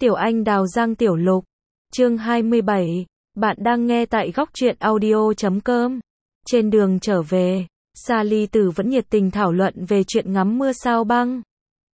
Tiểu Anh Đào Giang Tiểu Lục. Chương 27. Bạn đang nghe tại góc truyện audio.com. Trên đường trở về, Sally Tử vẫn nhiệt tình thảo luận về chuyện ngắm mưa sao băng.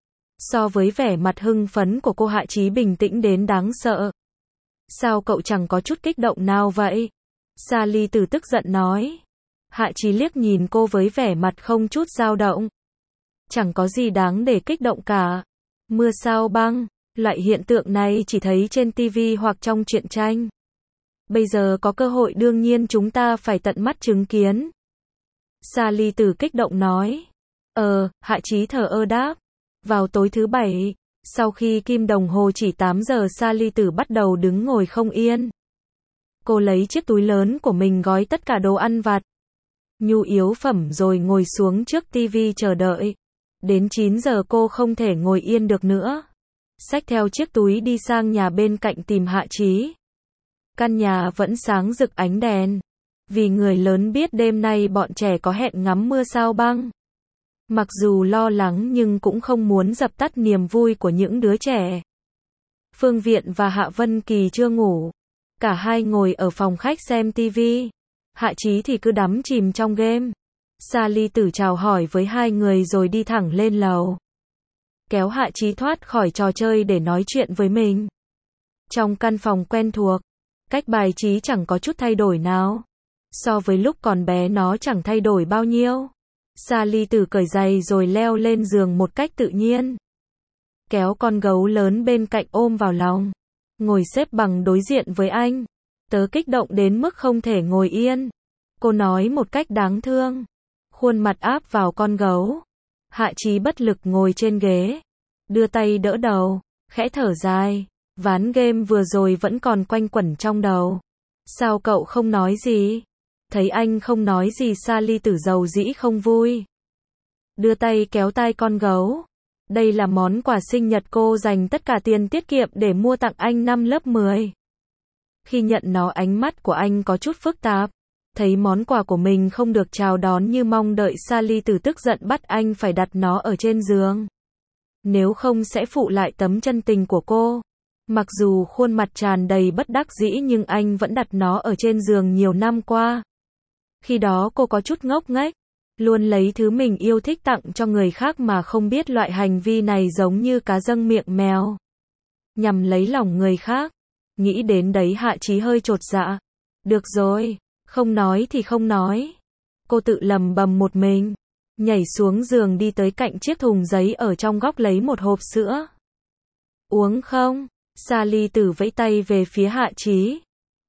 So với vẻ mặt hưng phấn của cô, Hạ Chí bình tĩnh đến đáng sợ. Sao cậu chẳng có chút kích động nào vậy? Sally Tử tức giận nói. Hạ Chí liếc nhìn cô với vẻ mặt không chút dao động. Chẳng có gì đáng để kích động cả. Mưa sao băng, loại hiện tượng này chỉ thấy trên TV hoặc trong truyện tranh. Bây giờ có cơ hội đương nhiên chúng ta phải tận mắt chứng kiến. Sally Tử kích động nói. Hạ Chí thờ ơ đáp. Vào tối thứ Bảy, sau khi kim đồng hồ chỉ 8 giờ, Sally Tử bắt đầu đứng ngồi không yên. Cô lấy chiếc túi lớn của mình gói tất cả đồ ăn vặt, nhu yếu phẩm rồi ngồi xuống trước TV chờ đợi. Đến 9 giờ cô không thể ngồi yên được nữa. Xách theo chiếc túi đi sang nhà bên cạnh tìm Hạ Chí. Căn nhà vẫn sáng rực ánh đèn. Vì người lớn biết đêm nay bọn trẻ có hẹn ngắm mưa sao băng. Mặc dù lo lắng nhưng cũng không muốn dập tắt niềm vui của những đứa trẻ. Phương Viện và Hạ Vân Kỳ chưa ngủ. Cả hai ngồi ở phòng khách xem TV. Hạ Chí thì cứ đắm chìm trong game. Sally Tử chào hỏi với hai người rồi đi thẳng lên lầu. Kéo Hạ Chí thoát khỏi trò chơi để nói chuyện với mình. Trong căn phòng quen thuộc, cách bài trí chẳng có chút thay đổi nào. So với lúc còn bé nó chẳng thay đổi bao nhiêu. Sally Tử cởi giày rồi leo lên giường một cách tự nhiên. Kéo con gấu lớn bên cạnh ôm vào lòng. Ngồi xếp bằng đối diện với anh. Tớ kích động đến mức không thể ngồi yên. Cô nói một cách đáng thương. Khuôn mặt áp vào con gấu. Hạ Chí bất lực ngồi trên ghế. Đưa tay đỡ đầu. Khẽ thở dài. Ván game vừa rồi vẫn còn quanh quẩn trong đầu. Sao cậu không nói gì? Thấy anh không nói gì, Sally Tử dầu dĩ không vui. Đưa tay kéo tai con gấu. Đây là món quà sinh nhật cô dành tất cả tiền tiết kiệm để mua tặng anh năm lớp 10. Khi nhận nó, ánh mắt của anh có chút phức tạp. Thấy món quà của mình không được chào đón như mong đợi, Sally Tử tức giận bắt anh phải đặt nó ở trên giường. Nếu không sẽ phụ lại tấm chân tình của cô. Mặc dù khuôn mặt tràn đầy bất đắc dĩ nhưng anh vẫn đặt nó ở trên giường nhiều năm qua. Khi đó cô có chút ngốc nghếch, luôn lấy thứ mình yêu thích tặng cho người khác mà không biết loại hành vi này giống như cá dâng miệng mèo. Nhằm lấy lòng người khác. Nghĩ đến đấy Hạ Chí hơi chột dạ. Được rồi, không nói thì không nói. Cô tự lầm bầm một mình. Nhảy xuống giường đi tới cạnh chiếc thùng giấy ở trong góc lấy một hộp sữa. Uống không? Sally Tử vẫy tay về phía Hạ Chí.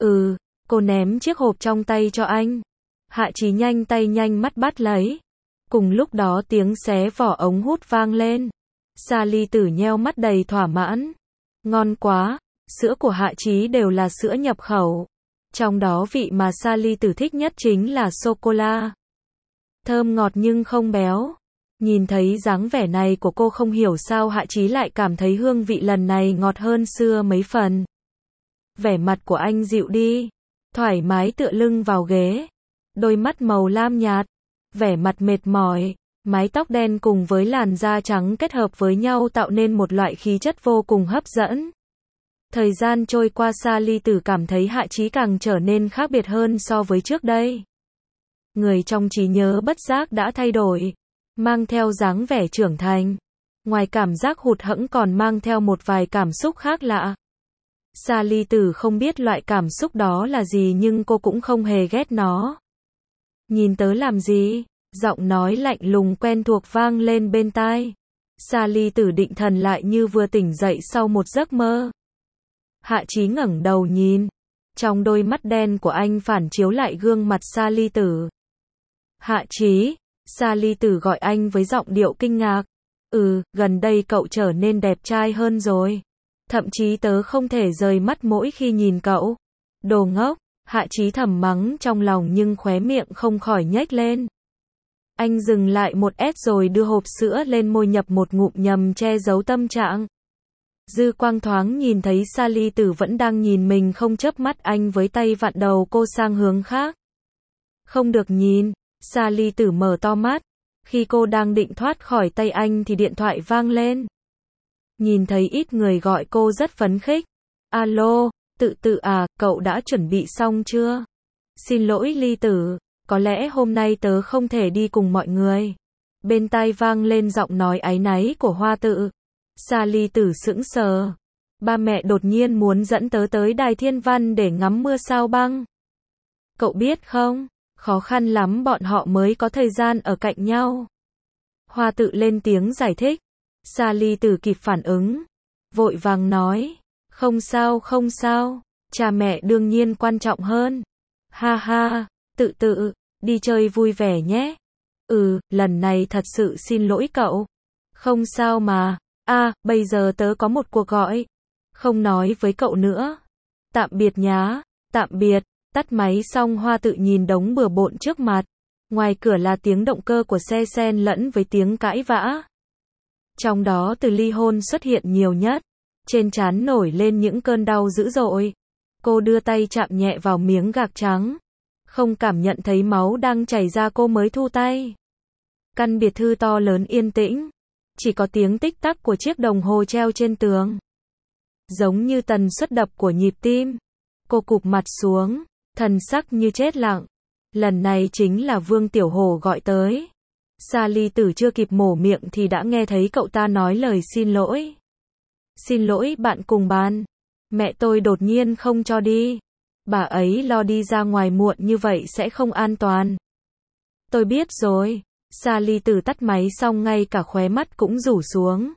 Cô ném chiếc hộp trong tay cho anh. Hạ Chí nhanh tay nhanh mắt bắt lấy. Cùng lúc đó tiếng xé vỏ ống hút vang lên. Sally Tử nheo mắt đầy thỏa mãn. Ngon quá, sữa của Hạ Chí đều là sữa nhập khẩu. Trong đó vị mà Sally Tử thích nhất chính là sô-cô-la. Thơm ngọt nhưng không béo. Nhìn thấy dáng vẻ này của cô, không hiểu sao Hạ Chí lại cảm thấy hương vị lần này ngọt hơn xưa mấy phần. Vẻ mặt của anh dịu đi. Thoải mái tựa lưng vào ghế. Đôi mắt màu lam nhạt. Vẻ mặt mệt mỏi. Mái tóc đen cùng với làn da trắng kết hợp với nhau tạo nên một loại khí chất vô cùng hấp dẫn. Thời gian trôi qua, Sally Tử cảm thấy Hạ Chí càng trở nên khác biệt hơn so với trước đây. Người trong trí nhớ bất giác đã thay đổi. Mang theo dáng vẻ trưởng thành. Ngoài cảm giác hụt hẫng còn mang theo một vài cảm xúc khác lạ. Sally Tử không biết loại cảm xúc đó là gì nhưng cô cũng không hề ghét nó. Nhìn tớ làm gì? Giọng nói lạnh lùng quen thuộc vang lên bên tai. Sally Tử định thần lại như vừa tỉnh dậy sau một giấc mơ. Hạ Chí ngẩng đầu nhìn. Trong đôi mắt đen của anh phản chiếu lại gương mặt Sally Tử. Hạ Chí, Sally Tử gọi anh với giọng điệu kinh ngạc. Gần đây cậu trở nên đẹp trai hơn rồi. Thậm chí tớ không thể rời mắt mỗi khi nhìn cậu. Đồ ngốc, Hạ Chí thầm mắng trong lòng nhưng khóe miệng không khỏi nhếch lên. Anh dừng lại một s rồi đưa hộp sữa lên môi nhập một ngụm nhằm che giấu tâm trạng. Dư quang thoáng nhìn thấy Sally Tử vẫn đang nhìn mình không chớp mắt, anh với tay vặn đầu cô sang hướng khác. Không được nhìn. Sally Tử mở to mắt. Khi cô đang định thoát khỏi tay anh thì điện thoại vang lên. Nhìn thấy ít người gọi cô rất phấn khích. Alo, tự tự à, cậu đã chuẩn bị xong chưa? Xin lỗi Ly Tử, có lẽ hôm nay tớ không thể đi cùng mọi người. Bên tai vang lên giọng nói áy náy của Hoa Tự. Sa Ly Tử sững sờ. Ba mẹ đột nhiên muốn dẫn tớ tới Đài Thiên Văn để ngắm mưa sao băng. Cậu biết không, khó khăn lắm bọn họ mới có thời gian ở cạnh nhau. Hoa Tự lên tiếng giải thích. Sa Ly Tử kịp phản ứng, vội vàng nói, không sao, cha mẹ đương nhiên quan trọng hơn. Ha ha, tự tự, đi chơi vui vẻ nhé. Lần này thật sự xin lỗi cậu. Không sao mà, bây giờ tớ có một cuộc gọi. Không nói với cậu nữa. Tạm biệt nhá, tạm biệt. Tắt máy xong Hoa Tự nhìn đống bừa bộn trước mặt. Ngoài cửa là tiếng động cơ của xe xen lẫn với tiếng cãi vã. Trong đó từ ly hôn xuất hiện nhiều nhất. Trên trán nổi lên những cơn đau dữ dội. Cô đưa tay chạm nhẹ vào miếng gạc trắng. Không cảm nhận thấy máu đang chảy ra cô mới thu tay. Căn biệt thự to lớn yên tĩnh. Chỉ có tiếng tích tắc của chiếc đồng hồ treo trên tường. Giống như tần suất đập của nhịp tim. Cô cụp mặt xuống, thần sắc như chết lặng. Lần này chính là Vương Tiểu Hổ gọi tới. Sa Ly Tử chưa kịp mổ miệng thì đã nghe thấy cậu ta nói lời xin lỗi. Xin lỗi bạn cùng bàn. Mẹ tôi đột nhiên không cho đi. Bà ấy lo đi ra ngoài muộn như vậy sẽ không an toàn. Tôi biết rồi. Sa Ly Tử tắt máy xong ngay cả khóe mắt cũng rủ xuống.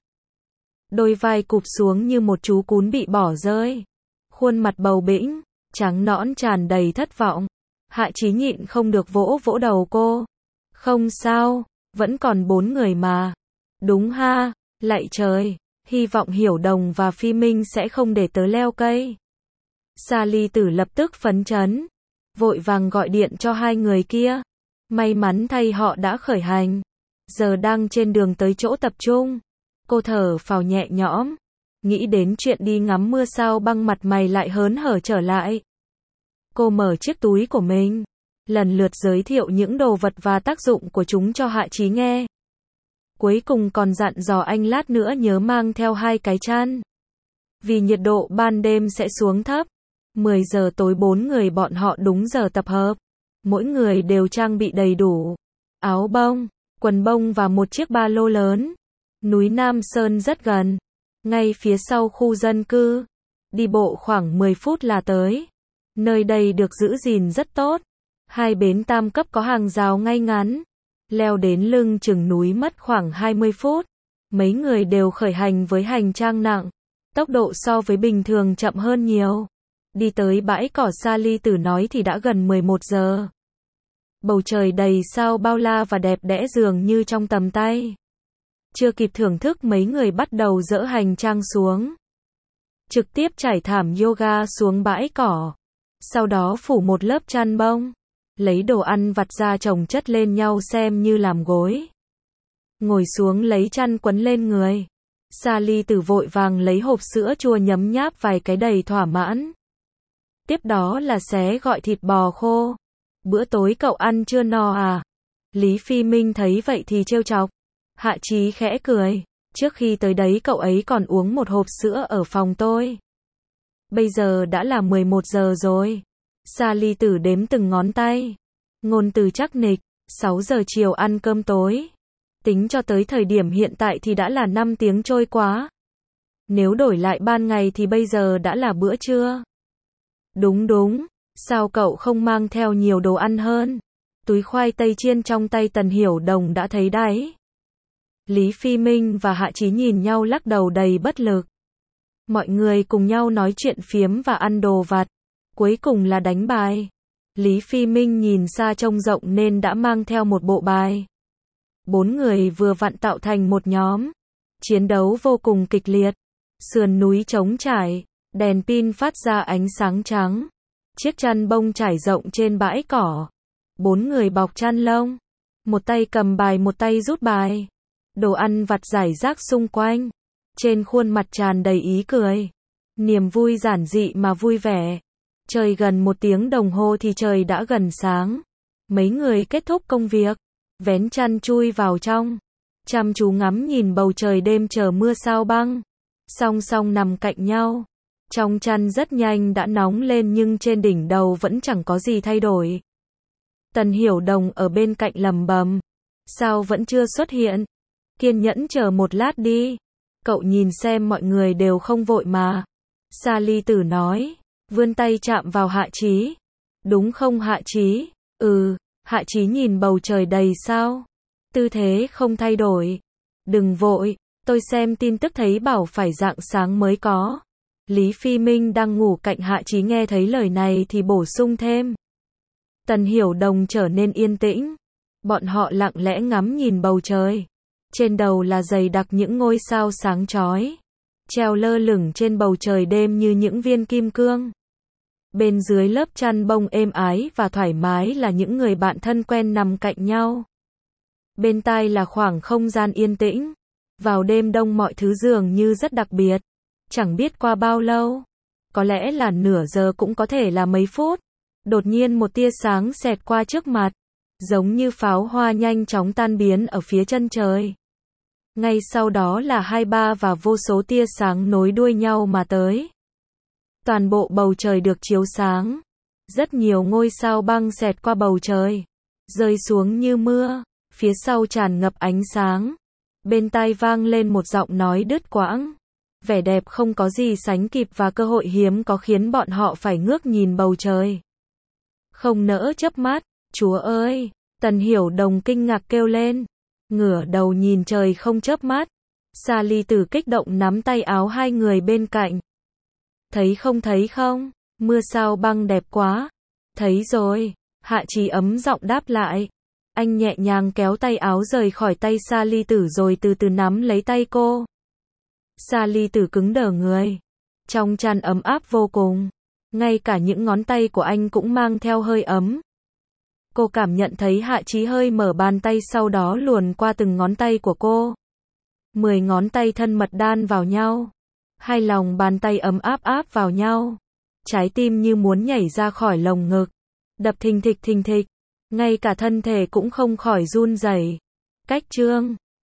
Đôi vai cụp xuống như một chú cún bị bỏ rơi. Khuôn mặt bầu bĩnh, trắng nõn tràn đầy thất vọng. Hạ Chí nhịn không được vỗ vỗ đầu cô. Không sao, vẫn còn 4 người mà. Đúng ha, lạy trời, hy vọng Hiểu Đồng và Phi Minh sẽ không để tớ leo cây. Sa Ly Tử lập tức phấn chấn, vội vàng gọi điện cho hai người kia. May mắn thay họ đã khởi hành, giờ đang trên đường tới chỗ tập trung. Cô thở phào nhẹ nhõm, nghĩ đến chuyện đi ngắm mưa sao băng mặt mày lại hớn hở trở lại. Cô mở chiếc túi của mình, lần lượt giới thiệu những đồ vật và tác dụng của chúng cho Hạ Chí nghe. Cuối cùng còn dặn dò anh lát nữa nhớ mang theo 2 cái chăn. Vì nhiệt độ ban đêm sẽ xuống thấp. 10 giờ tối 4 người bọn họ đúng giờ tập hợp. Mỗi người đều trang bị đầy đủ. Áo bông, quần bông và một chiếc ba lô lớn. Núi Nam Sơn rất gần. Ngay phía sau khu dân cư. Đi bộ khoảng 10 phút là tới. Nơi đây được giữ gìn rất tốt. 2 bến tam cấp có hàng rào ngay ngắn. Leo đến lưng chừng núi mất khoảng 20 phút. Mấy người đều khởi hành với hành trang nặng. Tốc độ so với bình thường chậm hơn nhiều. Đi tới bãi cỏ Sa Ly Tử nói thì đã gần 11 giờ. Bầu trời đầy sao bao la và đẹp đẽ dường như trong tầm tay. Chưa kịp thưởng thức mấy người bắt đầu dỡ hành trang xuống. Trực tiếp trải thảm yoga xuống bãi cỏ. Sau đó phủ một lớp chăn bông. Lấy đồ ăn vặt ra chồng chất lên nhau xem như làm gối. Ngồi xuống lấy chăn quấn lên người. Sa Ly Tử vội vàng lấy hộp sữa chua nhấm nháp vài cái đầy thỏa mãn. Tiếp đó là xé gọi thịt bò khô. Bữa tối cậu ăn chưa no à? Lý Phi Minh thấy vậy thì trêu chọc. Hạ Chí khẽ cười. Trước khi tới đấy cậu ấy còn uống một hộp sữa ở phòng tôi. Bây giờ đã là 11 giờ rồi. Sa Ly Tử đếm từng ngón tay. Ngôn từ chắc nịch. 6 giờ chiều ăn cơm tối. Tính cho tới thời điểm hiện tại thì đã là 5 tiếng trôi quá. Nếu đổi lại ban ngày thì bây giờ đã là bữa trưa. Đúng. Sao cậu không mang theo nhiều đồ ăn hơn? Túi khoai tây chiên trong tay Tần Hiểu Đồng đã thấy đấy. Lý Phi Minh và Hạ Chí nhìn nhau lắc đầu đầy bất lực. Mọi người cùng nhau nói chuyện phiếm và ăn đồ vặt. Cuối cùng là đánh bài. Lý Phi Minh nhìn xa trông rộng nên đã mang theo một bộ bài. 4 người vừa vặn tạo thành một nhóm. Chiến đấu vô cùng kịch liệt. Sườn núi trống trải, đèn pin phát ra ánh sáng trắng. Chiếc chăn bông trải rộng trên bãi cỏ. 4 người bọc chăn lông. Một tay cầm bài một tay rút bài. Đồ ăn vặt rải rác xung quanh. Trên khuôn mặt tràn đầy ý cười. Niềm vui giản dị mà vui vẻ. Trời gần 1 tiếng đồng hồ thì trời đã gần sáng. Mấy người kết thúc công việc. Vén chăn chui vào trong. Chăm chú ngắm nhìn bầu trời đêm chờ mưa sao băng. song song nằm cạnh nhau. Trong chăn rất nhanh đã nóng lên nhưng trên đỉnh đầu vẫn chẳng có gì thay đổi. Tần Hiểu Đồng ở bên cạnh lầm bầm. Sao vẫn chưa xuất hiện? Kiên nhẫn chờ một lát đi. Cậu nhìn xem mọi người đều không vội mà. Sally Tử nói. Vươn tay chạm vào Hạ Chí. Đúng không Hạ Chí? Ừ. Hạ Chí nhìn bầu trời đầy sao. Tư thế không thay đổi. Đừng vội. Tôi xem tin tức thấy bảo phải rạng sáng mới có. Lý Phi Minh đang ngủ cạnh Hạ Chí nghe thấy lời này thì bổ sung thêm. Tần Hiểu Đồng trở nên yên tĩnh. Bọn họ lặng lẽ ngắm nhìn bầu trời. Trên đầu là dày đặc những ngôi sao sáng chói, treo lơ lửng trên bầu trời đêm như những viên kim cương. Bên dưới lớp chăn bông êm ái và thoải mái là những người bạn thân quen nằm cạnh nhau. Bên tai là khoảng không gian yên tĩnh. Vào đêm đông mọi thứ dường như rất đặc biệt. Chẳng biết qua bao lâu. Có lẽ là nửa giờ cũng có thể là mấy phút. Đột nhiên một tia sáng xẹt qua trước mặt. Giống như pháo hoa nhanh chóng tan biến ở phía chân trời. Ngay sau đó là hai ba và vô số tia sáng nối đuôi nhau mà tới. Toàn bộ bầu trời được chiếu sáng. Rất nhiều ngôi sao băng xẹt qua bầu trời. Rơi xuống như mưa. Phía sau tràn ngập ánh sáng. Bên tai vang lên một giọng nói đứt quãng. Vẻ đẹp không có gì sánh kịp và cơ hội hiếm có khiến bọn họ phải ngước nhìn bầu trời. Không nỡ chớp mắt. Chúa ơi! Tần Hiểu Đồng kinh ngạc kêu lên. Ngửa đầu nhìn trời không chớp mắt. Sally Tử kích động nắm tay áo hai người bên cạnh. Thấy không? Mưa sao băng đẹp quá. Thấy rồi. Hạ Chí ấm giọng đáp lại. Anh nhẹ nhàng kéo tay áo rời khỏi tay Sally Tử rồi từ từ nắm lấy tay cô. Sally Tử cứng đờ người. Trong chăn ấm áp vô cùng. Ngay cả những ngón tay của anh cũng mang theo hơi ấm. Cô cảm nhận thấy Hạ Chí hơi mở bàn tay sau đó luồn qua từng ngón tay của cô. 10 ngón tay thân mật đan vào nhau. Hai lòng bàn tay ấm áp áp vào nhau. Trái tim như muốn nhảy ra khỏi lồng ngực. Đập thình thịch thình thịch. Ngay cả thân thể cũng không khỏi run rẩy. Cách chương